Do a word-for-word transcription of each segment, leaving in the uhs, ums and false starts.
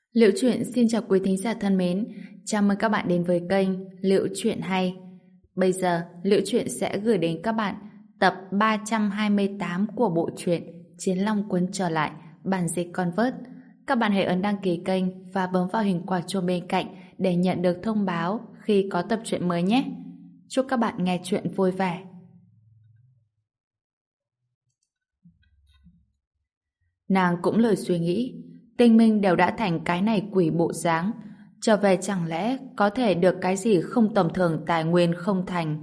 Liễu Chuyện xin chào quý thính giả thân mến, chào mừng các bạn đến với kênh Liễu Chuyện Hay. Bây giờ, Liễu Chuyện sẽ gửi đến các bạn tập ba trăm hai mươi tám của bộ truyện Chiến Long Quân trở lại, bản dịch Convert. Các bạn hãy ấn đăng ký kênh và bấm vào hình quả chuông bên cạnh để nhận được thông báo khi có tập truyện mới nhé. Chúc các bạn nghe truyện vui vẻ. Nàng cũng lời suy nghĩ, Tinh Minh đều đã thành cái này quỷ bộ dáng, trở về chẳng lẽ có thể được cái gì không tầm thường tài nguyên không thành.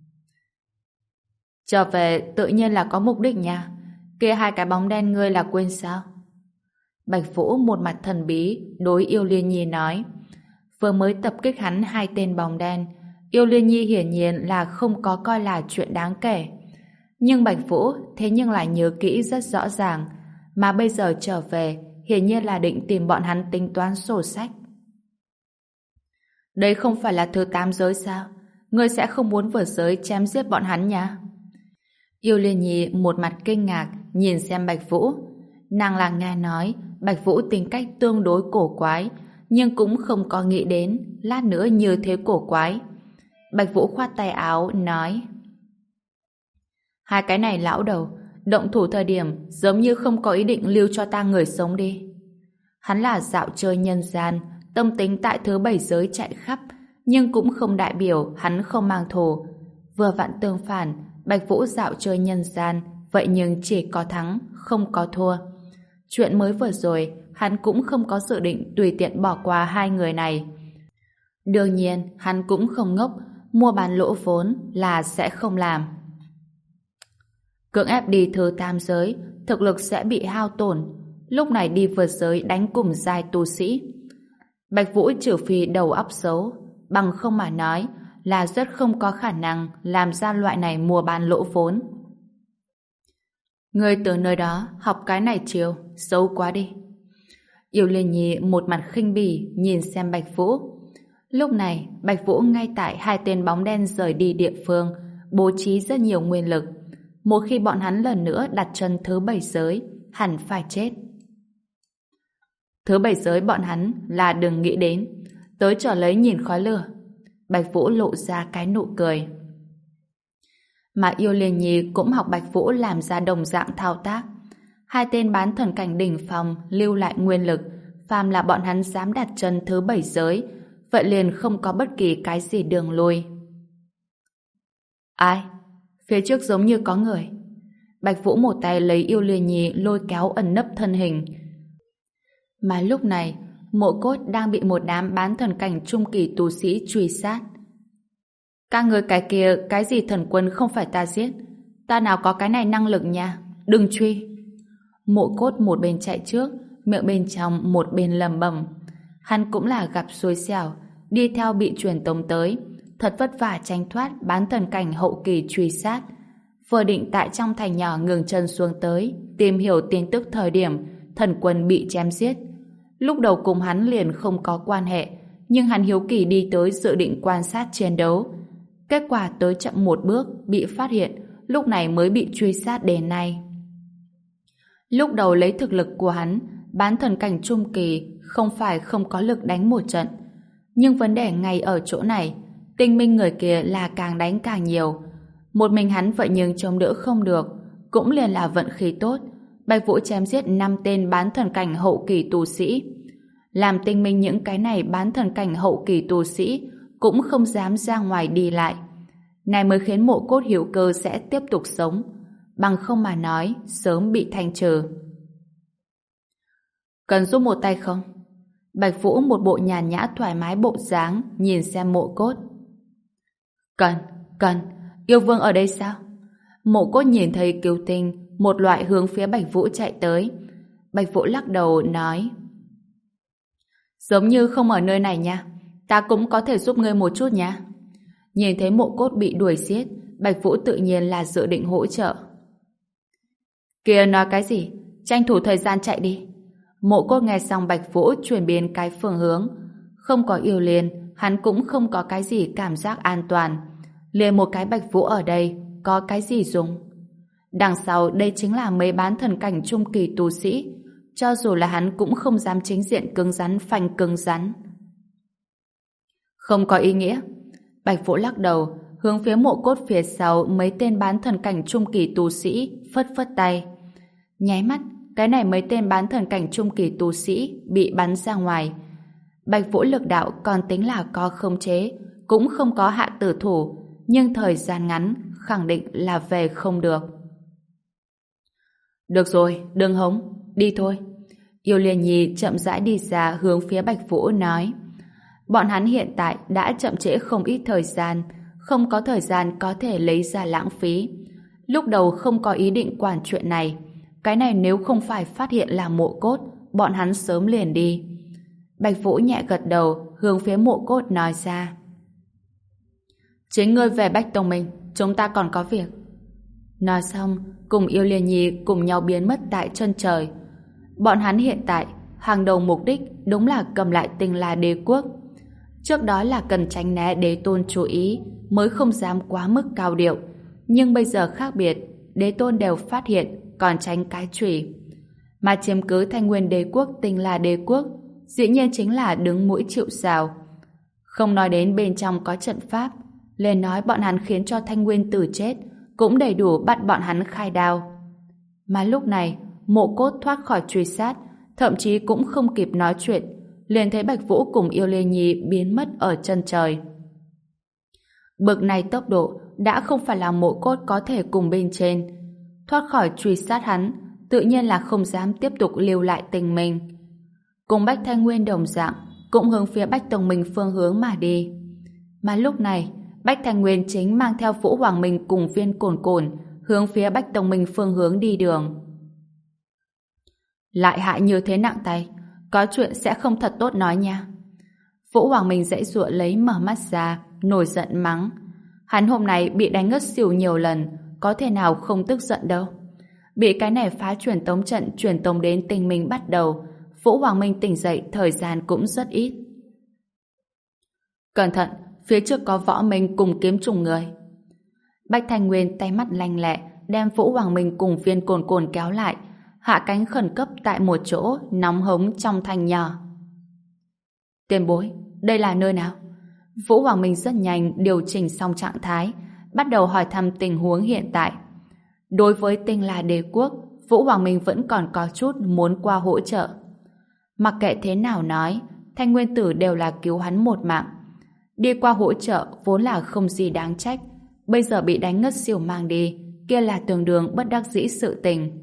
Trở về tự nhiên là có mục đích nha. Kia hai cái bóng đen ngươi là quên sao? Bạch Vũ một mặt thần bí đối Yêu Liên Nhi nói. Vừa mới tập kích hắn hai tên bóng đen, Yêu Liên Nhi hiển nhiên là không có coi là chuyện đáng kể. Nhưng Bạch Vũ thế nhưng lại nhớ kỹ rất rõ ràng, mà bây giờ trở về hiển nhiên là định tìm bọn hắn tính toán sổ sách. Đây không phải là thứ tám giới sao? Ngươi sẽ không muốn vượt giới chém giết bọn hắn nhá? Yêu Liên Nhi một mặt kinh ngạc nhìn xem Bạch Vũ. Nàng là nghe nói Bạch Vũ tính cách tương đối cổ quái, nhưng cũng không có nghĩ đến lát nữa như thế cổ quái. Bạch Vũ khoát tay áo nói: hai cái này lão đầu động thủ thời điểm giống như không có ý định lưu cho ta người sống đi. Hắn là dạo chơi nhân gian, tâm tính tại thứ bảy giới chạy khắp, nhưng cũng không đại biểu hắn không mang thù. Vừa vặn tương phản, Bạch Vũ dạo chơi nhân gian, vậy nhưng chỉ có thắng, không có thua. Chuyện mới vừa rồi, hắn cũng không có dự định tùy tiện bỏ qua hai người này. Đương nhiên, hắn cũng không ngốc, mua bán lỗ vốn là sẽ không làm. Cưỡng ép đi thứ tam giới, thực lực sẽ bị hao tổn. Lúc này đi vượt giới đánh cùng giai tu sĩ. Bạch Vũ trừ phi đầu óc xấu, bằng không mà nói là rất không có khả năng làm ra loại này mua bán lỗ vốn. Ngươi từ nơi đó học cái này chiều, xấu quá đi. Yêu Liên Nhi một mặt khinh bỉ nhìn xem Bạch Vũ. Lúc này, Bạch Vũ ngay tại hai tên bóng đen rời đi địa phương, bố trí rất nhiều nguyên lực. Một khi bọn hắn lần nữa đặt chân thứ bảy giới, hẳn phải chết. Thứ bảy giới bọn hắn là đừng nghĩ đến, tới trở lấy nhìn khói lửa. Bạch Vũ lộ ra cái nụ cười. Mà Yêu Liên Nhi cũng học Bạch Vũ làm ra đồng dạng thao tác. Hai tên bán thần cảnh đỉnh phong lưu lại nguyên lực, phàm là bọn hắn dám đặt chân thứ bảy giới, vậy liền không có bất kỳ cái gì đường lui. Ai? Phía trước giống như có người. Bạch Vũ một tay lấy Yêu Liên Nhi lôi kéo ẩn nấp thân hình. Mà lúc này, Mộ Cốt đang bị một đám bán thần cảnh trung kỳ tu sĩ truy sát. Các người cái kia, cái gì thần quân không phải ta giết. Ta nào có cái này năng lực nha. Đừng truy. Mộ Cốt một bên chạy trước, miệng bên trong một bên lầm bầm. Hắn cũng là gặp xui xẻo, đi theo bị truyền tống tới, thật vất vả tránh thoát bán thần cảnh hậu kỳ truy sát. Vừa định tại trong thành nhỏ ngừng chân xuống tới, tìm hiểu tin tức thời điểm thần quân bị chém giết. Lúc đầu cùng hắn liền không có quan hệ, nhưng hắn hiếu kỳ đi tới dự định quan sát chiến đấu. Kết quả tới chậm một bước, bị phát hiện, lúc này mới bị truy sát đến nay. Lúc đầu lấy thực lực của hắn, bán thần cảnh trung kỳ không phải không có lực đánh một trận. Nhưng vấn đề ngay ở chỗ này, Tinh Minh người kia là càng đánh càng nhiều. Một mình hắn vậy nhưng chống đỡ không được, cũng liền là vận khí tốt. Bạch Vũ chém giết năm tên bán thần cảnh hậu kỳ tu sĩ. Làm Tinh Minh những cái này bán thần cảnh hậu kỳ tu sĩ cũng không dám ra ngoài đi lại. Này mới khiến Mộ Cốt hiểu cơ sẽ tiếp tục sống. Bằng không mà nói, sớm bị thanh trừ. Cần giúp một tay không? Bạch Vũ một bộ nhàn nhã thoải mái bộ dáng nhìn xem Mộ Cốt. Cần, cần. Yêu Vương ở đây sao? Mộ Cốt nhìn thấy Kiều Tinh một loại hướng phía Bạch Vũ chạy tới. Bạch Vũ lắc đầu nói: giống như không ở nơi này nha. Ta cũng có thể giúp ngươi một chút nha. Nhìn thấy Mộ Cốt bị đuổi giết, Bạch Vũ tự nhiên là dự định hỗ trợ. Kìa nói cái gì? Tranh thủ thời gian chạy đi. Mộ Cốt nghe xong Bạch Vũ chuyển biến cái phương hướng. Không có Yêu Liên, hắn cũng không có cái gì cảm giác an toàn. Liền một cái Bạch Vũ ở đây, có cái gì dùng? Đằng sau đây chính là mấy bán thần cảnh trung kỳ tu sĩ. cho dù là hắn cũng không dám chính diện cứng rắn phanh cứng rắn. Không có ý nghĩa. Bạch Vũ lắc đầu, hướng phía mộ cốt phía sau mấy tên bán thần cảnh trung kỳ tu sĩ, phất phất tay. Nháy mắt, cái này mấy tên bán thần cảnh trung kỳ tu sĩ bị bắn ra ngoài. Bạch Vũ lực đạo còn tính là có khống chế, cũng không có hạ tử thủ, nhưng thời gian ngắn khẳng định là về không được. Được rồi, đừng hống, đi thôi. Yêu Liên Nhi chậm rãi đi ra hướng phía Bạch Vũ nói. Bọn hắn hiện tại đã chậm trễ không ít thời gian, không có thời gian có thể lấy ra lãng phí. Lúc đầu không có ý định quản chuyện này, cái này nếu không phải phát hiện là mộ cốt, bọn hắn sớm liền đi. Bạch Vũ nhẹ gật đầu, hướng phía mộ cốt nói ra. Chính ngươi về Bách Tông Minh, chúng ta còn có việc. Nói xong, cùng Yêu Liên Nhi cùng nhau biến mất tại chân trời. Bọn hắn hiện tại, hàng đầu mục đích đúng là cầm lại Tinh La Đế Quốc. Trước đó là cần tránh né đế tôn chú ý, mới không dám quá mức cao điệu. Nhưng bây giờ khác biệt, đế tôn đều phát hiện, còn tránh cái chùy. Mà chiếm cứ Thanh Nguyên Đế Quốc, Tinh La Đế Quốc, dĩ nhiên chính là đứng mũi chịu sào. Không nói đến bên trong có trận pháp, lên nói bọn hắn khiến cho Thanh Nguyên tử chết, cũng đầy đủ bắt bọn hắn khai đao. Mà lúc này, mộ cốt thoát khỏi truy sát, thậm chí cũng không kịp nói chuyện, liền thấy Bạch Vũ cùng Yêu Liên Nhi biến mất ở chân trời. Bực này tốc độ đã không phải là mộ cốt có thể cùng bên trên. Thoát khỏi truy sát hắn, tự nhiên là không dám tiếp tục lưu lại tình mình. Cùng Bách Thanh Nguyên đồng dạng, cũng hướng phía Bách Tông Minh phương hướng mà đi. Mà lúc này, Bách Thanh Nguyên chính mang theo Vũ Hoàng Minh cùng Viên Cồn Cồn hướng phía Bách Tông Minh phương hướng đi đường. Lại hại như thế nặng tay, có chuyện sẽ không thật tốt nói nha. Vũ Hoàng Minh dãy dụa lấy mở mắt ra, nổi giận mắng. Hắn hôm nay bị đánh ngất xỉu nhiều lần, có thể nào không tức giận đâu. Bị cái này phá truyền tống trận truyền tống đến Tinh Minh bắt đầu, Vũ Hoàng Minh tỉnh dậy thời gian cũng rất ít. Cẩn thận, phía trước có Võ Minh cùng kiếm trùng người. Bách Thanh Nguyên tay mắt lanh lẹ, đem Vũ Hoàng Minh cùng Viên Cồn Cồn kéo lại, hạ cánh khẩn cấp tại một chỗ nóng hống trong thành nhỏ. Tiền bối, đây là nơi nào? Vũ Hoàng Minh rất nhanh điều chỉnh xong trạng thái, bắt đầu hỏi thăm tình huống hiện tại. Đối với Tinh La Đế Quốc, Vũ Hoàng Minh vẫn còn có chút muốn qua hỗ trợ. Mặc kệ thế nào nói, Thanh Nguyên Tử đều là cứu hắn một mạng. Đi qua hỗ trợ vốn là không gì đáng trách, bây giờ bị đánh ngất xỉu mang đi, kia là tương đương bất đắc dĩ sự tình.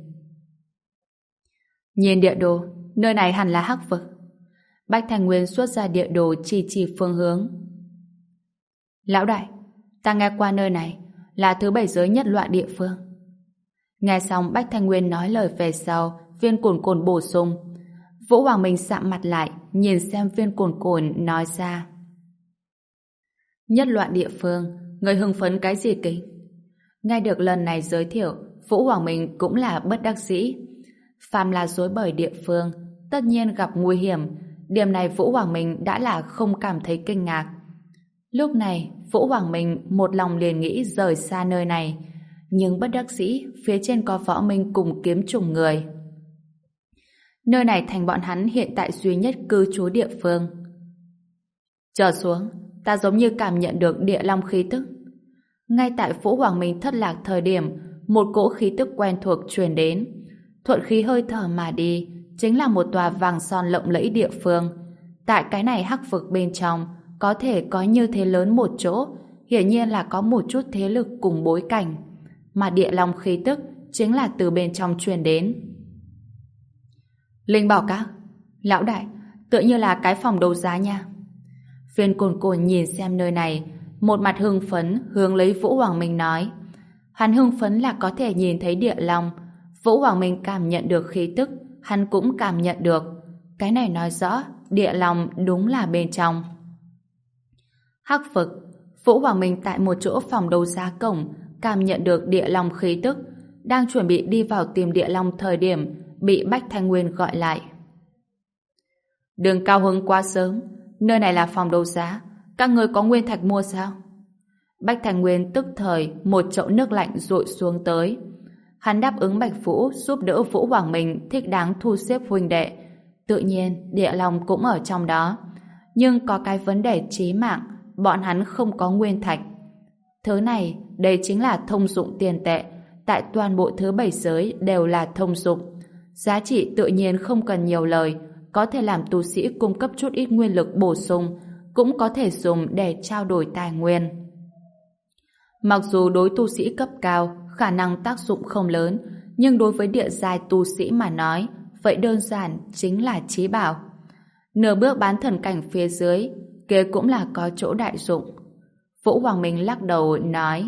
Nhìn địa đồ, nơi này hẳn là Hắc Vực. Bách Thanh Nguyên xuất ra địa đồ chỉ chỉ phương hướng. Lão đại, ta nghe qua nơi này là thứ bảy giới nhất loại địa phương. Nghe xong Bách Thanh Nguyên nói lời về sau, Viên Cồn Cồn bổ sung. Vũ Hoàng Minh sạm mặt lại, nhìn xem Viên Cồn Cồn nói ra. Nhất loạn địa phương, người hưng phấn cái gì kính? Nghe được lần này giới thiệu, Vũ Hoàng Minh cũng là bất đắc dĩ. Phàm là rối bời địa phương, tất nhiên gặp nguy hiểm. Điểm này Vũ Hoàng Minh đã là không cảm thấy kinh ngạc. Lúc này, Vũ Hoàng Minh một lòng liền nghĩ rời xa nơi này. Nhưng bất đắc dĩ, phía trên có Võ Minh cùng kiếm trùng người. Nơi này thành bọn hắn hiện tại duy nhất cư trú địa phương. Trở xuống, ta giống như cảm nhận được địa long khí tức. Ngay tại Vũ Hoàng Minh thất lạc thời điểm, một cỗ khí tức quen thuộc truyền đến. Thuận khí hơi thở mà đi, chính là một tòa vàng son lộng lẫy địa phương. Tại cái này Hắc Vực bên trong, có thể có như thế lớn một chỗ, hiển nhiên là có một chút thế lực cùng bối cảnh. Mà địa long khí tức chính là từ bên trong truyền đến. Linh Bảo Các, lão đại, tựa như là cái phòng đấu giá nha. Viên Cồn Cồn nhìn xem nơi này, một mặt hưng phấn hướng lấy Vũ Hoàng Minh nói. Hắn hưng phấn là có thể nhìn thấy địa long. Vũ Hoàng Minh cảm nhận được khí tức, hắn cũng cảm nhận được. Cái này nói rõ địa long đúng là bên trong. Hắc Vực, Vũ Hoàng Minh tại một chỗ phòng đấu giá cổng cảm nhận được địa long khí tức, đang chuẩn bị đi vào tìm địa long thời điểm bị Bách Thanh Nguyên gọi lại. Đừng cao hứng quá sớm, nơi này là phòng đấu giá, các người có nguyên thạch mua sao? Bách Thanh Nguyên tức thời một chậu nước lạnh dội xuống tới. Hắn đáp ứng Bạch Vũ giúp đỡ Vũ Hoàng Minh thích đáng thu xếp huynh đệ. Tự nhiên, Địa Long cũng ở trong đó. Nhưng có cái vấn đề chí mạng, bọn hắn không có nguyên thạch. Thứ này, đây chính là thông dụng tiền tệ. Tại toàn bộ thứ bảy giới đều là thông dụng. Giá trị tự nhiên không cần nhiều lời, có thể làm tu sĩ cung cấp chút ít nguyên lực bổ sung, cũng có thể dùng để trao đổi tài nguyên. Mặc dù đối tu sĩ cấp cao, khả năng tác dụng không lớn, nhưng đối với địa giai tu sĩ mà nói, vậy đơn giản chính là chí bảo. Nửa bước bán thần cảnh phía dưới, kia cũng là có chỗ đại dụng. Vũ Hoàng Minh lắc đầu nói: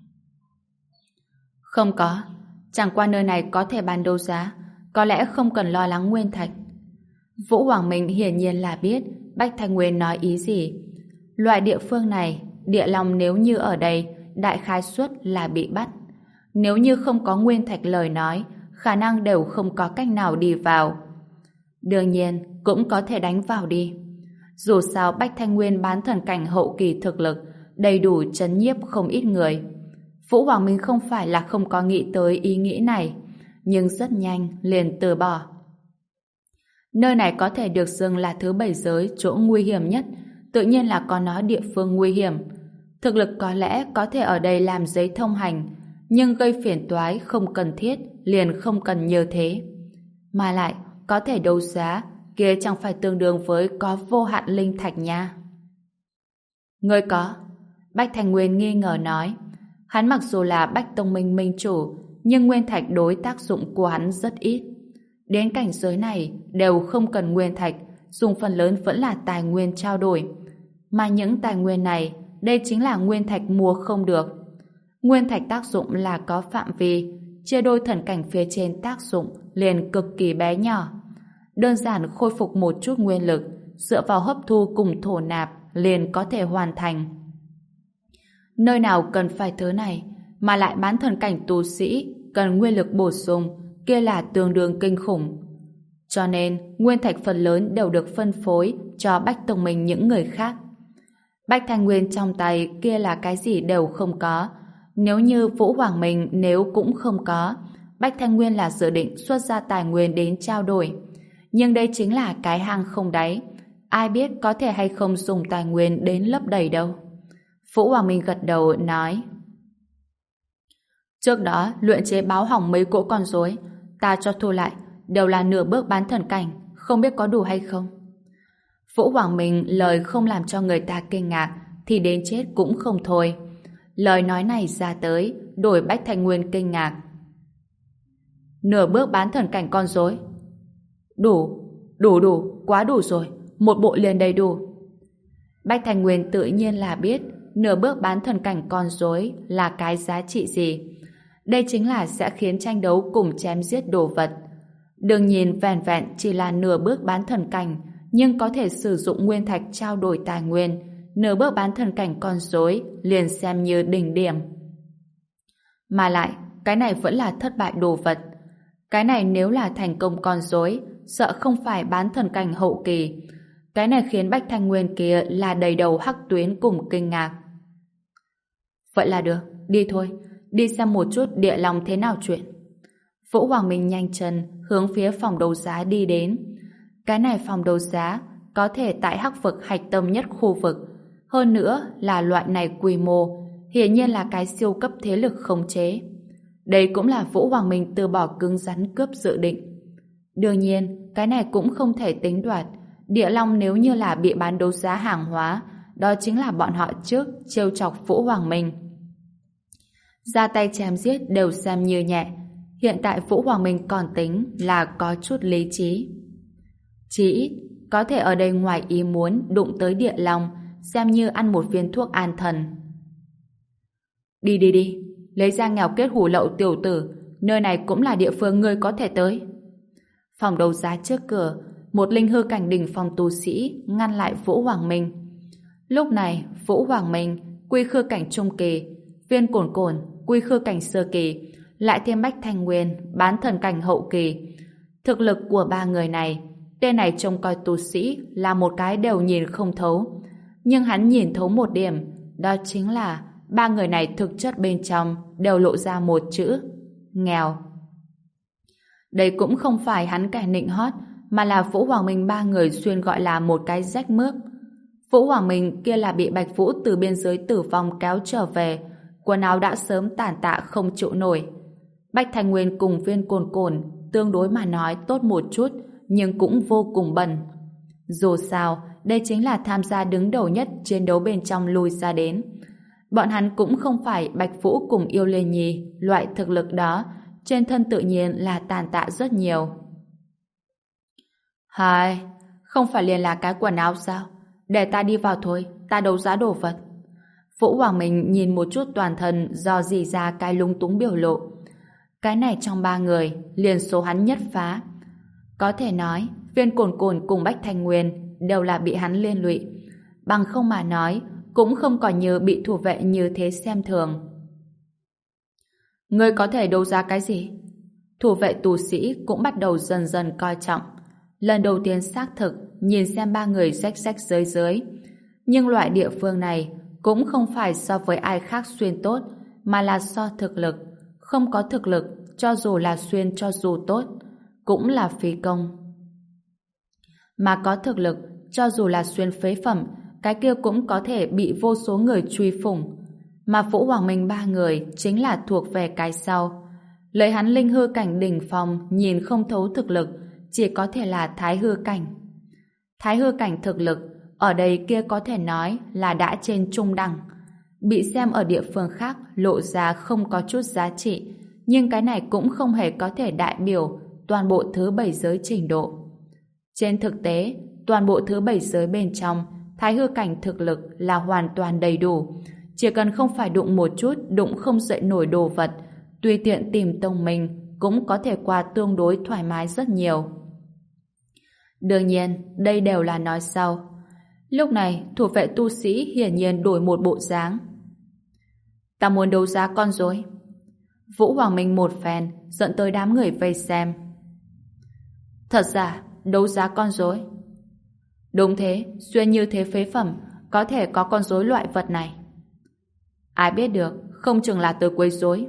Không có, chẳng qua nơi này có thể bán đấu giá, có lẽ không cần lo lắng nguyên thạch. Vũ Hoàng Minh hiển nhiên là biết Bách Thanh Nguyên nói ý gì. Loại địa phương này, Địa Long nếu như ở đây, đại khái suất là bị bắt. Nếu như không có nguyên thạch lời nói, khả năng đều không có cách nào đi vào. Đương nhiên, cũng có thể đánh vào đi. Dù sao Bách Thanh Nguyên bán thần cảnh hậu kỳ thực lực, đầy đủ trấn nhiếp không ít người. Vũ Hoàng Minh không phải là không có nghĩ tới ý nghĩ này, nhưng rất nhanh liền từ bỏ. Nơi này có thể được xưng là thứ bảy giới chỗ nguy hiểm nhất, tự nhiên là có nó địa phương nguy hiểm. Thực lực có lẽ có thể ở đây làm giấy thông hành, nhưng gây phiền toái không cần thiết, liền không cần như thế. Mà lại, có thể đấu giá, kia chẳng phải tương đương với có vô hạn linh thạch nha. Ngươi có. Bách Thanh Nguyên nghi ngờ nói. Hắn mặc dù là Bách Tông Minh minh chủ, nhưng nguyên thạch đối tác dụng của hắn rất ít. Đến cảnh giới này, đều không cần nguyên thạch, dùng phần lớn vẫn là tài nguyên trao đổi. Mà những tài nguyên này, đây chính là nguyên thạch mua không được. Nguyên thạch tác dụng là có phạm vi, chia đôi thần cảnh phía trên tác dụng liền cực kỳ bé nhỏ. Đơn giản khôi phục một chút nguyên lực, dựa vào hấp thu cùng thổ nạp liền có thể hoàn thành. Nơi nào cần phải thứ này, mà lại bán thần cảnh tu sĩ cần nguyên lực bổ sung, kia là tương đương kinh khủng. Cho nên, nguyên thạch phần lớn đều được phân phối cho Bách Tông Minh những người khác. Bách Thanh Nguyên trong tay kia là cái gì đều không có. Nếu như Vũ Hoàng Minh nếu cũng không có, Bách Thanh Nguyên là dự định xuất ra tài nguyên đến trao đổi. Nhưng đây chính là cái hang không đáy. Ai biết có thể hay không dùng tài nguyên đến lấp đầy đâu. Vũ Hoàng Minh gật đầu nói: Trước đó luyện chế báo hỏng mấy cỗ con rối, ta cho thu lại, đều là nửa bước bán thần cảnh, không biết có đủ hay không. Vũ Hoàng Minh lời không làm cho người ta kinh ngạc thì đến chết cũng không thôi. Lời nói này ra tới, đổi Bách Thanh Nguyên kinh ngạc. Nửa bước bán thần cảnh con rối? Đủ, đủ đủ, quá đủ rồi, một bộ liền đầy đủ. Bách Thanh Nguyên tự nhiên là biết nửa bước bán thần cảnh con rối là cái giá trị gì. Đây chính là sẽ khiến tranh đấu cùng chém giết đồ vật. Đừng nhìn vẹn vẹn chỉ là nửa bước bán thần cảnh, nhưng có thể sử dụng nguyên thạch trao đổi tài nguyên, nửa bước bán thần cảnh con rối liền xem như đỉnh điểm. Mà lại, cái này vẫn là thất bại đồ vật. Cái này nếu là thành công con rối, sợ không phải bán thần cảnh hậu kỳ. Cái này khiến Bách Thanh Nguyên kia là đầy đầu hắc tuyến cùng kinh ngạc. Vậy là được, đi thôi, đi xem một chút Địa Long thế nào chuyện. Vũ Hoàng Minh nhanh chân hướng phía phòng đấu giá đi đến. Cái này phòng đấu giá có thể tại hắc vực hạch tâm nhất khu vực, hơn nữa là loại này quy mô, hiển nhiên là cái siêu cấp thế lực khống chế. Đây cũng là Vũ Hoàng Minh từ bỏ cứng rắn cướp dự định. Đương nhiên, cái này cũng không thể tính đoạt. Địa Long nếu như là bị bán đấu giá hàng hóa, đó chính là bọn họ trước trêu chọc Vũ Hoàng Minh. Ra tay chém giết đều xem như nhẹ. Hiện tại Vũ Hoàng Minh còn tính là có chút lý trí. Chỉ ít, có thể ở đây ngoài ý muốn đụng tới Địa Long, xem như ăn một viên thuốc an thần. Đi đi đi, lấy ra nghèo kết hủ lậu tiểu tử, nơi này cũng là địa phương ngươi có thể tới. Phòng đấu giá trước cửa, một linh hư cảnh đỉnh phong tu sĩ ngăn lại Vũ Hoàng Minh. Lúc này, Vũ Hoàng Minh, quy khư cảnh trung kỳ, Viên Cổn Cổn, quy khư cảnh sơ kỳ, lại thêm Bách Thanh Nguyên, bán thần cảnh hậu kỳ. Thực lực của ba người này, tên này trông coi tu sĩ là một cái đều nhìn không thấu. Nhưng hắn nhìn thấu một điểm, đó chính là ba người này thực chất bên trong đều lộ ra một chữ: nghèo. Đây cũng không phải hắn kẻ nịnh hót, mà là Vũ Hoàng Minh ba người xuyên gọi là một cái rách mướp. Vũ Hoàng Minh kia là bị Bạch Vũ từ biên giới tử vong kéo trở về, quần áo đã sớm tàn tạ không chịu nổi. Bạch Thành Nguyên cùng Viên Cồn Cồn tương đối mà nói tốt một chút, nhưng cũng vô cùng bẩn. Dù sao, đây chính là tham gia đứng đầu nhất chiến đấu bên trong lui ra đến. Bọn hắn cũng không phải Bạch Vũ cùng Yêu Liên Nhi, loại thực lực đó, trên thân tự nhiên là tàn tạ rất nhiều. Hai, không phải liền là cái quần áo sao? Để ta đi vào thôi, ta đấu giá đồ vật. Vũ Hoàng Minh nhìn một chút toàn thân do gì ra cái lúng túng biểu lộ. Cái này trong ba người, liền số hắn nhất phá. Có thể nói, Viên Cồn Cồn cùng Bách Thành Nguyên đều là bị hắn liên lụy. Bằng không mà nói, cũng không còn như bị thủ vệ như thế xem thường. Ngươi có thể đấu giá cái gì? Thủ vệ tù sĩ cũng bắt đầu dần dần coi trọng. Lần đầu tiên xác thực nhìn xem ba người rách rách rơi dưới. Nhưng loại địa phương này cũng không phải so với ai khác xuyên tốt, mà là so thực lực. Không có thực lực, cho dù là xuyên cho dù tốt, cũng là phí công. Mà có thực lực, cho dù là xuyên phế phẩm, cái kia cũng có thể bị vô số người truy phủng. Mà Vũ Hoàng Minh ba người chính là thuộc về cái sau. Lấy hắn linh hư cảnh đỉnh phong nhìn không thấu thực lực, chỉ có thể là thái hư cảnh. Thái hư cảnh thực lực, ở đây kia có thể nói là đã trên trung đẳng. Bị xem ở địa phương khác lộ ra không có chút giá trị, nhưng cái này cũng không hề có thể đại biểu toàn bộ thứ bảy giới trình độ. Trên thực tế, toàn bộ thứ bảy giới bên trong, thái hư cảnh thực lực là hoàn toàn đầy đủ. Chỉ cần không phải đụng một chút, đụng không dậy nổi đồ vật, tùy tiện tìm tông mình cũng có thể qua tương đối thoải mái rất nhiều. Đương nhiên, đây đều là nói sau. Lúc này, thủ vệ tu sĩ hiển nhiên đổi một bộ dáng. Ta muốn đấu giá con rối. Vũ Hoàng Minh một phen dẫn tới đám người vây xem. Thật ra, đấu giá con rối. Đúng thế, xuyên như thế phế phẩm, có thể có con rối loại vật này. Ai biết được, không chừng là từ quấy rối.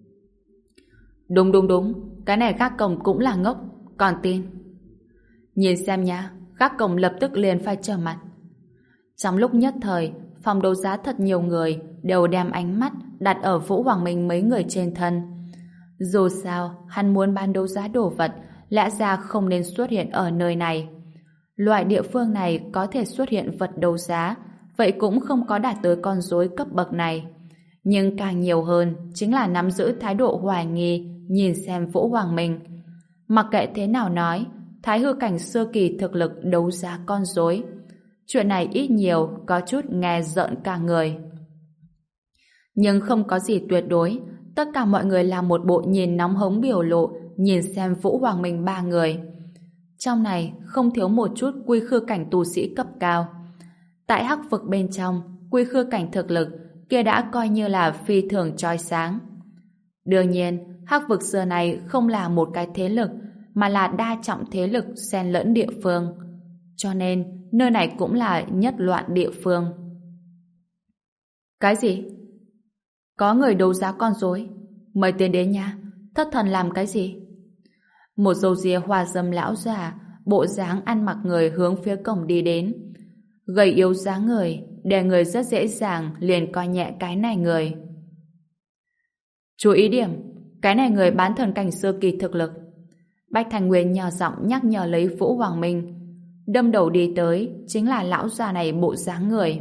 Đúng đúng đúng, cái này gác cổng cũng là ngốc, còn tin. Nhìn xem nha, gác cổng lập tức liền phải trở mặt. Trong lúc nhất thời, phòng đấu giá thật nhiều người đều đem ánh mắt đặt ở Vũ Hoàng Minh mấy người trên thân. Dù sao, hắn muốn bán đấu giá đồ vật, lẽ ra không nên xuất hiện ở nơi này. Loại địa phương này có thể xuất hiện vật đấu giá, vậy cũng không có đạt tới con rối cấp bậc này. Nhưng càng nhiều hơn chính là nắm giữ thái độ hoài nghi nhìn xem Vũ Hoàng Minh. Mặc kệ thế nào nói, thái hư cảnh sơ kỳ thực lực đấu giá con rối. Chuyện này ít nhiều có chút nghe rợn cả người. Nhưng không có gì tuyệt đối, tất cả mọi người làm một bộ nhìn nóng hống biểu lộ nhìn xem Vũ Hoàng Minh ba người. Trong này không thiếu một chút quy khư cảnh tu sĩ cấp cao. Tại hắc vực bên trong, quy khư cảnh thực lực kia đã coi như là phi thường chói sáng. Đương nhiên, hắc vực xưa này không là một cái thế lực, mà là đa trọng thế lực xen lẫn địa phương. Cho nên, nơi này cũng là nhất loạn địa phương. Cái gì? Có người đấu giá con rối. Mời tiền đến nha. Thất thần làm cái gì? Một dâu ria hoa dâm lão già, bộ dáng ăn mặc người hướng phía cổng đi đến. Gầy yếu dáng người, để người rất dễ dàng liền coi nhẹ cái này người. Chú ý điểm, cái này người bán thần cảnh sơ kỳ thực lực. Bạch Thành Nguyên nhỏ giọng nhắc nhở lấy Vũ Hoàng Minh. Đâm đầu đi tới chính là lão già này bộ dáng người.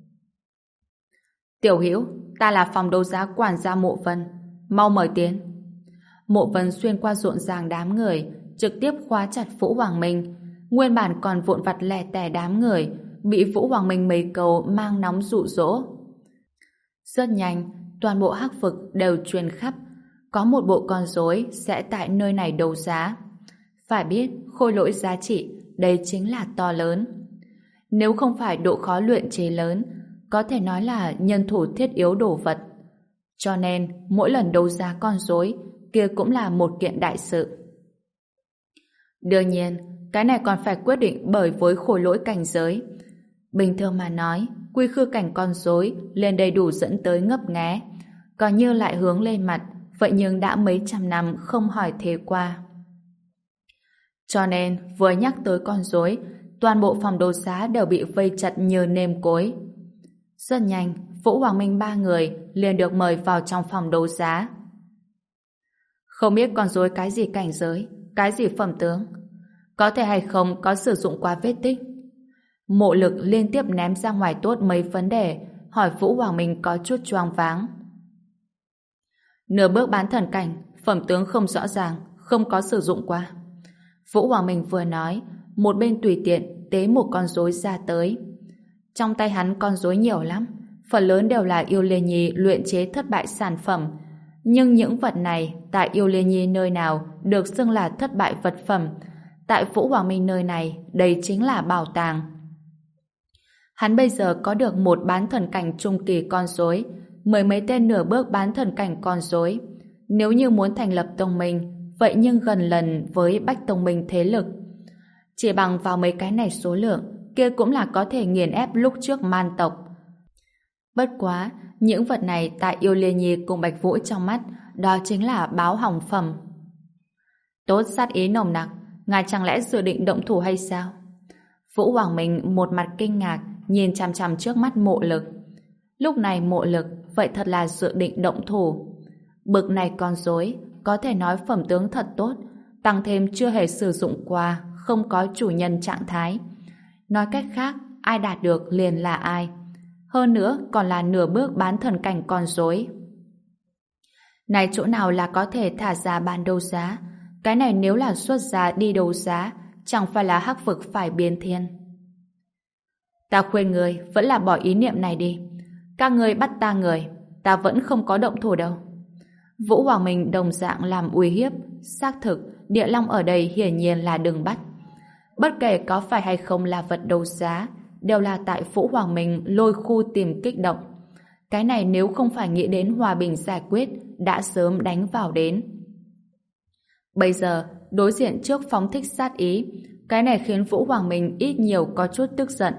Tiểu Hữu, ta là phòng đấu giá quản gia Mộ Vân, mau mời tiến. Mộ Vân xuyên qua rộn ràng đám người, trực tiếp khóa chặt Vũ Hoàng Minh. Nguyên bản còn vụn vặt lẻ tẻ đám người, bị Vũ Hoàng Minh mấy câu mang nóng dụ dỗ. Rất nhanh, toàn bộ hắc vực đều truyền khắp, có một bộ con rối sẽ tại nơi này đấu giá. Phải biết, khôi lỗi giá trị, đây chính là to lớn. Nếu không phải độ khó luyện chế lớn, có thể nói là nhân thủ thiết yếu đồ vật. Cho nên, mỗi lần đấu giá con rối, kia cũng là một kiện đại sự. Đương nhiên, cái này còn phải quyết định bởi với khối lỗi cảnh giới. Bình thường mà nói, quy khư cảnh con rối lên đầy đủ dẫn tới ngấp nghé, còn như lại hướng lên mặt, vậy nhưng đã mấy trăm năm không hỏi thế qua. Cho nên, vừa nhắc tới con rối, toàn bộ phòng đấu giá đều bị vây chặt như nêm cối. Rất nhanh, Vũ Hoàng Minh ba người liền được mời vào trong phòng đấu giá. Không biết con rối cái gì cảnh giới, cái gì phẩm tướng, có thể hay không có sử dụng qua vết tích. Mộ Lực liên tiếp ném ra ngoài tốt mấy vấn đề, hỏi Vũ Hoàng Minh có chút choáng váng. Nửa bước bán thần cảnh, phẩm tướng không rõ ràng, không có sử dụng qua. Vũ Hoàng Minh vừa nói, một bên tùy tiện tế một con rối ra tới. Trong tay hắn con rối nhiều lắm, phần lớn đều là Yêu Liên Nhi luyện chế thất bại sản phẩm. Nhưng những vật này tại Yêu Liên Nhi nơi nào được xưng là thất bại vật phẩm, tại Vũ Hoàng Minh nơi này đây chính là bảo tàng. Hắn bây giờ có được một bán thần cảnh trung kỳ con rối, mười mấy tên nửa bước bán thần cảnh con rối. Nếu như muốn thành lập tông minh, vậy nhưng gần lần với Bách Tông Minh thế lực. Chỉ bằng vào mấy cái này số lượng, kia cũng là có thể nghiền ép lúc trước man tộc. Bất quá, những vật này tại Yêu Liên Nhi cùng Bạch Vũ trong mắt, đó chính là báo hỏng phẩm. Tốt, sát ý nồng nặc, ngài chẳng lẽ dự định động thủ hay sao? Vũ Hoàng Minh một mặt kinh ngạc, nhìn chằm chằm trước mắt Mộ Lực. Lúc này Mộ Lực vậy thật là dự định động thủ. Bực này con rối, có thể nói phẩm tướng thật tốt, tăng thêm chưa hề sử dụng qua, không có chủ nhân trạng thái. Nói cách khác, ai đạt được liền là ai. Hơn nữa còn là nửa bước bán thần cảnh con rối. Này chỗ nào là có thể thả ra bán đấu giá? Cái này nếu là xuất giá đi đấu giá, chẳng phải là hắc vực phải biến thiên. Ta khuyên người vẫn là bỏ ý niệm này đi. Các người bắt ta người, ta vẫn không có động thủ đâu. Vũ Hoàng Minh đồng dạng làm uy hiếp. Xác thực, Địa Long ở đây hiển nhiên là đừng bắt. Bất kể có phải hay không là vật đấu giá, đều là tại Vũ Hoàng Minh lôi khu tìm kích động. Cái này nếu không phải nghĩ đến hòa bình giải quyết, đã sớm đánh vào đến. Bây giờ, đối diện trước phóng thích sát ý, cái này khiến Vũ Hoàng Minh ít nhiều có chút tức giận.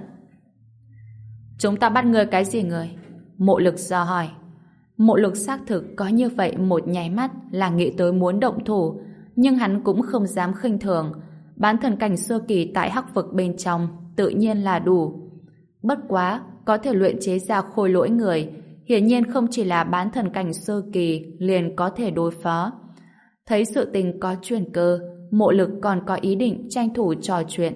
Chúng ta bắt ngươi cái gì người? Mộ Lực dò hỏi. Mộ Lực xác thực có như vậy một nháy mắt là nghĩ tới muốn động thủ, nhưng hắn cũng không dám khinh thường. Bán thần cảnh sơ kỳ tại hắc vực bên trong tự nhiên là đủ. Bất quá, có thể luyện chế ra khôi lỗi người, hiển nhiên không chỉ là bán thần cảnh sơ kỳ liền có thể đối phó. Thấy sự tình có chuyển cơ, Mộ Lực còn có ý định tranh thủ trò chuyện.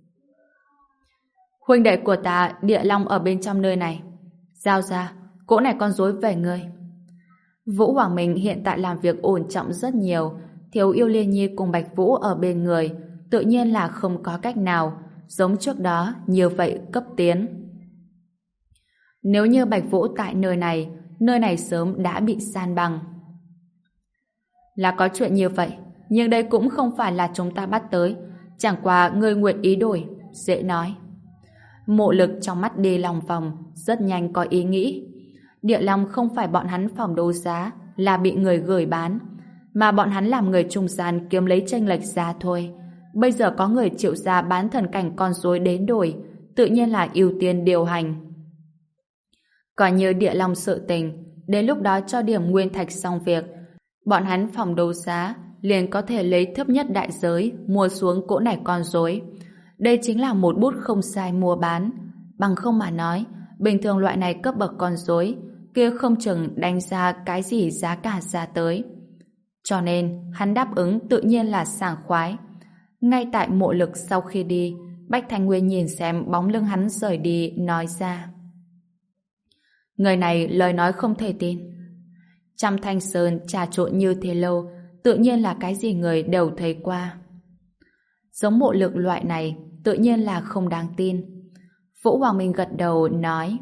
Huynh đệ của ta, Địa Long ở bên trong nơi này. Giao ra, cỗ này con rối về ngươi. Vũ Hoàng Minh hiện tại làm việc ổn trọng rất nhiều, thiếu Yêu Liên Nhi cùng Bạch Vũ ở bên người, tự nhiên là không có cách nào, giống trước đó, như vậy cấp tiến. Nếu như Bạch Vũ tại nơi này, nơi này sớm đã bị san bằng. Là có chuyện như vậy, nhưng đây cũng không phải là chúng ta bắt tới, chẳng qua ngươi nguyện ý đổi, dễ nói. Mộ Lực trong mắt đi lòng vòng, rất nhanh có ý nghĩ. Địa Long không phải bọn hắn phòng đấu giá, là bị người gửi bán, mà bọn hắn làm người trung gian kiếm lấy chênh lệch giá thôi. Bây giờ có người chịu ra bán thần cảnh con rối đến đổi, tự nhiên là ưu tiên điều hành. Còn như Địa Long sự tình, đến lúc đó cho điểm nguyên thạch xong việc, bọn hắn phòng đấu giá liền có thể lấy thấp nhất đại giới mua xuống cỗ này con rối. Đây chính là một bút không sai mua bán. Bằng không mà nói, bình thường loại này cấp bậc con rối kia không chừng đánh ra cái gì giá cả ra tới. Cho nên, hắn đáp ứng tự nhiên là sảng khoái. Ngay tại Mộ Lực sau khi đi, Bách Thanh Nguyên nhìn xem bóng lưng hắn rời đi, nói ra. Người này lời nói không thể tin. Trăm Thanh Sơn trà trộn như thế lâu, tự nhiên là cái gì người đều thấy qua. Giống Mộ Lực loại này, tự nhiên là không đáng tin. Vũ Hoàng Minh gật đầu, nói.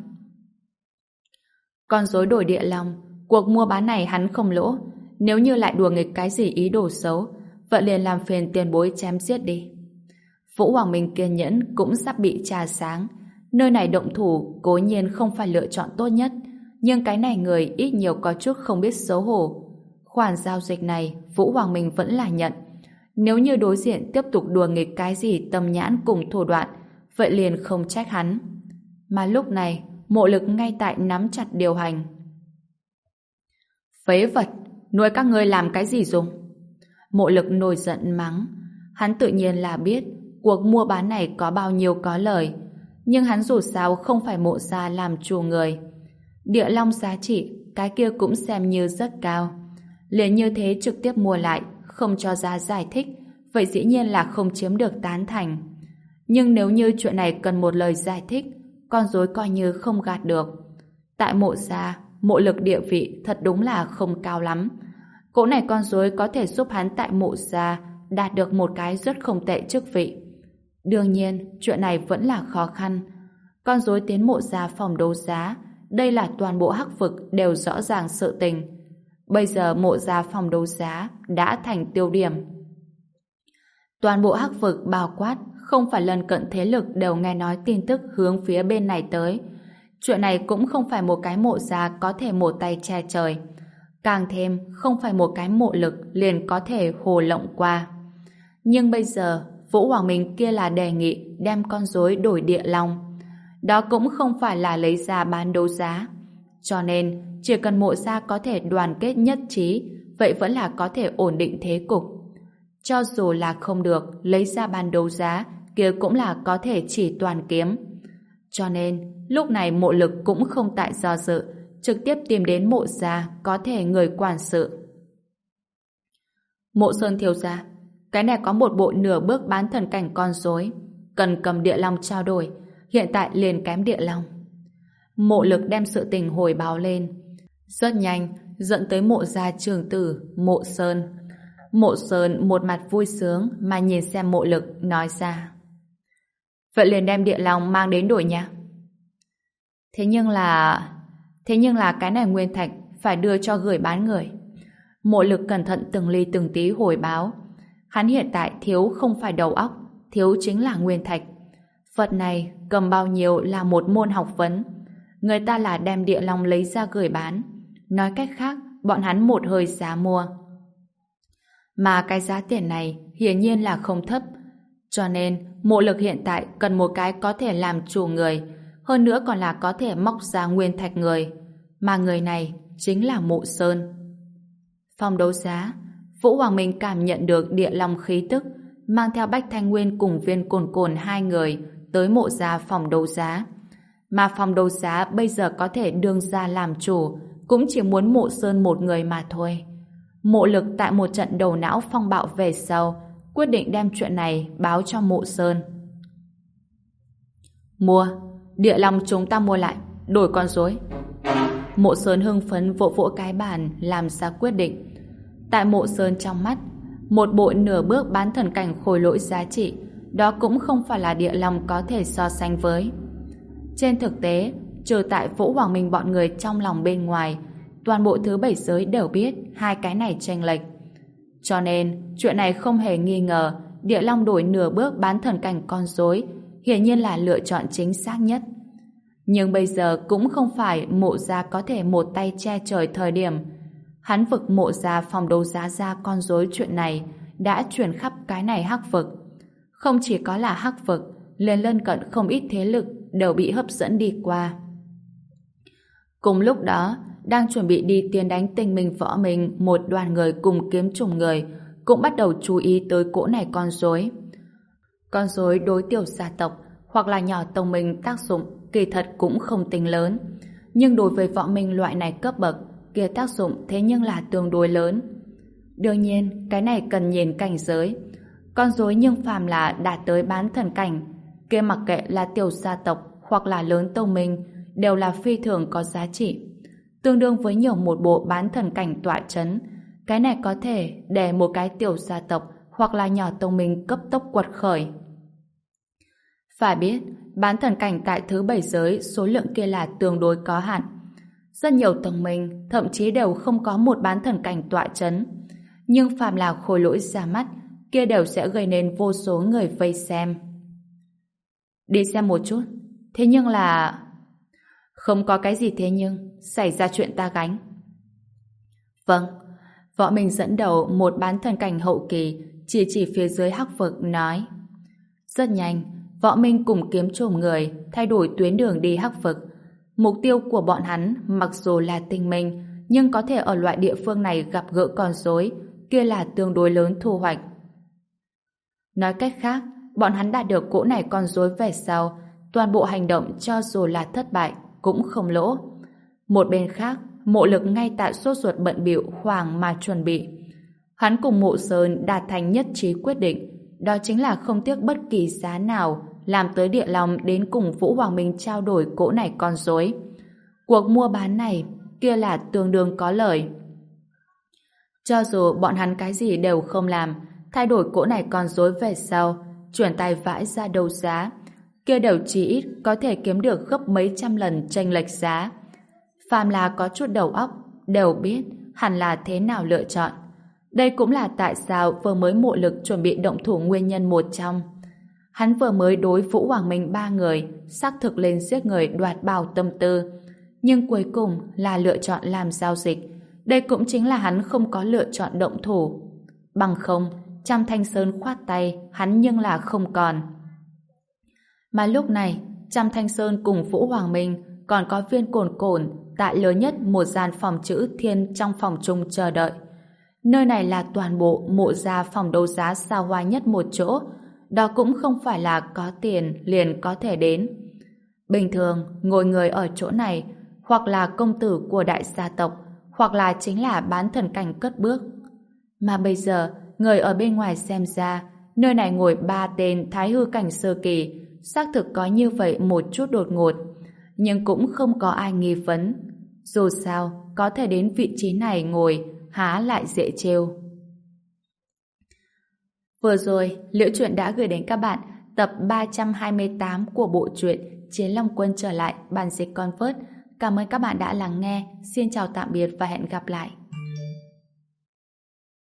Con rối đổi Địa Long, cuộc mua bán này hắn không lỗ. Nếu như lại đùa nghịch cái gì ý đồ xấu, vậy liền làm phiền tiền bối chém giết đi. Vũ Hoàng Minh kiên nhẫn cũng sắp bị trà sáng. Nơi này động thủ cố nhiên không phải lựa chọn tốt nhất, nhưng cái này người ít nhiều có chút không biết xấu hổ. Khoản giao dịch này Vũ Hoàng Minh vẫn là nhận. Nếu như đối diện tiếp tục đùa nghịch cái gì tâm nhãn cùng thủ đoạn, vậy liền không trách hắn. Mà lúc này, Mộ Lực ngay tại nắm chặt điều hành. Phế vật, nuôi các ngươi làm cái gì dùng? Mộ Lực nổi giận mắng. Hắn tự nhiên là biết cuộc mua bán này có bao nhiêu có lời, nhưng hắn dù sao không phải Mộ gia làm chủ người. Địa long giá trị, cái kia cũng xem như rất cao. Liền như thế trực tiếp mua lại, không cho ra giải thích, vậy dĩ nhiên là không chiếm được tán thành. Nhưng nếu như chuyện này cần một lời giải thích, con rối coi như không gạt được. Tại Mộ gia, Mộ Lực địa vị thật đúng là không cao lắm. Cỗ này con rối có thể giúp hắn tại Mộ gia đạt được một cái rất không tệ chức vị. Đương nhiên, chuyện này vẫn là khó khăn. Con rối tiến Mộ gia phòng đấu giá, đây là toàn bộ Hắc vực đều rõ ràng sự tình. Bây giờ Mộ gia phòng đấu giá đã thành tiêu điểm. Toàn bộ Hắc vực bao quát, không phải lân cận thế lực đều nghe nói tin tức hướng phía bên này tới. Chuyện này cũng không phải một cái Mộ gia có thể một tay che trời. Càng thêm, không phải một cái Mộ Lực liền có thể hồ lộng qua. Nhưng bây giờ, Vũ Hoàng Minh kia là đề nghị đem con rối đổi địa long. Đó cũng không phải là lấy ra bán đấu giá. Cho nên, chỉ cần Mộ gia có thể đoàn kết nhất trí, vậy vẫn là có thể ổn định thế cục. Cho dù là không được lấy ra bán đấu giá, kia cũng là có thể chỉ toàn kiếm. Cho nên, lúc này Mộ Lực cũng không tại do dự, trực tiếp tìm đến Mộ gia có thể người quản sự. Mộ Sơn thiếu gia, cái này có một bộ nửa bước bán thần cảnh con rối, cần cầm địa long trao đổi, hiện tại liền kém địa long. Mộ Lực đem sự tình hồi báo lên. Rất nhanh, dẫn tới Mộ gia trưởng tử, Mộ Sơn. Mộ Sơn một mặt vui sướng mà nhìn xem Mộ Lực, nói ra. Vậy liền đem địa long mang đến đổi nha. Thế nhưng là... Thế nhưng là cái này nguyên thạch phải đưa cho gửi bán người. Mộ Lực cẩn thận từng ly từng tí hồi báo. Hắn hiện tại thiếu không phải đầu óc, thiếu chính là nguyên thạch. Vật này cầm bao nhiêu là một môn học vấn. Người ta là đem địa long lấy ra gửi bán. Nói cách khác, bọn hắn một hơi giá mua. Mà cái giá tiền này hiển nhiên là không thấp. Cho nên, Mộ Lực hiện tại cần một cái có thể làm chủ người, hơn nữa còn là có thể móc ra nguyên thạch người. Mà người này chính là Mộ Sơn. Phòng đấu giá, Vũ Hoàng Minh cảm nhận được địa long khí tức, mang theo Bách Thanh Nguyên cùng Viên Cồn Cồn hai người tới Mộ gia phòng đấu giá. Mà phòng đấu giá bây giờ có thể đương ra làm chủ, cũng chỉ muốn Mộ Sơn một người mà thôi. Mộ Lực tại một trận đầu não phong bạo về sau, quyết định đem chuyện này báo cho Mộ Sơn. Mua, địa long chúng ta mua lại, đổi con rối. Mộ Sơn hưng phấn vỗ vỗ cái bàn, làm ra quyết định. Tại Mộ Sơn trong mắt, một bộ nửa bước bán thần cảnh khôi lỗi giá trị, đó cũng không phải là địa long có thể so sánh với. Trên thực tế, trừ tại Vũ Hoàng Minh bọn người trong lòng bên ngoài, toàn bộ thứ bảy giới đều biết hai cái này chênh lệch. Cho nên, chuyện này không hề nghi ngờ, địa long đổi nửa bước bán thần cảnh con rối, hiển nhiên là lựa chọn chính xác nhất. Nhưng bây giờ cũng không phải Mộ gia có thể một tay che trời thời điểm. Hắn vực Mộ gia phòng đấu giá ra con rối chuyện này đã truyền khắp cái này Hắc vực. Không chỉ có là Hắc vực, liền lân cận không ít thế lực đều bị hấp dẫn đi qua. Cùng lúc đó, đang chuẩn bị đi tiến đánh Tinh Minh Võ Minh, một đoàn người cùng kiếm trùng người cũng bắt đầu chú ý tới cỗ này con rối. Con rối đối tiểu gia tộc hoặc là nhỏ tông minh tác dụng kỳ thật cũng không tính lớn, nhưng đối với võ minh loại này cấp bậc kia tác dụng thế nhưng là tương đối lớn. Đương nhiên, cái này cần nhìn cảnh giới. Con rối nhưng phàm là đạt tới bán thần cảnh, kia mặc kệ là tiểu gia tộc hoặc là lớn tông minh đều là phi thường có giá trị, tương đương với nhiều một bộ bán thần cảnh tọa chấn. Cái này có thể để một cái tiểu gia tộc hoặc là nhỏ tông minh cấp tốc quật khởi. Phải biết, bán thần cảnh tại thứ bảy giới số lượng kia là tương đối có hạn. Rất nhiều tông minh thậm chí đều không có một bán thần cảnh tọa chấn. Nhưng phàm là khôi lỗi ra mắt, kia đều sẽ gây nên vô số người vây xem. Đi xem một chút. Thế nhưng là... Không có cái gì thế nhưng, xảy ra chuyện ta gánh. Vâng. Võ Minh dẫn đầu một bán thần cảnh hậu kỳ, chỉ chỉ phía dưới Hắc vực nói. Rất nhanh, Võ Minh cùng kiếm trùm người thay đổi tuyến đường đi Hắc vực. Mục tiêu của bọn hắn mặc dù là Tinh Minh, nhưng có thể ở loại địa phương này gặp gỡ con rối, kia là tương đối lớn thu hoạch. Nói cách khác, bọn hắn đạt được cỗ này con rối về sau, toàn bộ hành động cho dù là thất bại cũng không lỗ. Một bên khác, Mộ Lực ngay tại sốt ruột bận bịu hoảng mà chuẩn bị. Hắn cùng Mộ Sơn đạt thành nhất trí quyết định, đó chính là không tiếc bất kỳ giá nào làm tới Địa Long đến cùng Vũ Hoàng Minh trao đổi cỗ này con rối. Cuộc mua bán này kia là tương đương có lợi. Cho dù bọn hắn cái gì đều không làm, thay đổi cỗ này con rối về sau, chuyển tay vãi ra đấu giá, kia đều chỉ ít có thể kiếm được gấp mấy trăm lần chênh lệch giá. Phàm là có chút đầu óc đều biết hẳn là thế nào lựa chọn. Đây cũng là tại sao vừa mới Mộ Lực chuẩn bị động thủ nguyên nhân một trong. Hắn vừa mới đối Vũ Hoàng Minh ba người xác thực lên giết người đoạt bảo tâm tư, nhưng cuối cùng là lựa chọn làm giao dịch. Đây cũng chính là hắn không có lựa chọn động thủ. Bằng không, Trăm Thanh Sơn khoát tay, hắn nhưng là không còn. Mà lúc này, Trăm Thanh Sơn cùng Vũ Hoàng Minh còn có Viên Cồn Cồn tại lớn nhất một gian phòng chữ thiên trong phòng chung chờ đợi. Nơi này là toàn bộ Mộ gia phòng đấu giá xa hoa nhất một chỗ, đó cũng không phải là có tiền liền có thể đến. Bình thường, ngồi người ở chỗ này hoặc là công tử của đại gia tộc, hoặc là chính là bán thần cảnh cất bước. Mà bây giờ, người ở bên ngoài xem ra, nơi này ngồi ba tên thái hư cảnh sơ kỳ, xác thực có như vậy một chút đột ngột, nhưng cũng không có ai nghi vấn. Dù sao, có thể đến vị trí này ngồi, há lại dễ trêu. Vừa rồi, Liễu Chuyện đã gửi đến các bạn tập ba trăm hai mươi tám của bộ truyện Chiến Long Quân trở lại bản dịch Convert. Cảm ơn các bạn đã lắng nghe. Xin chào tạm biệt và hẹn gặp lại.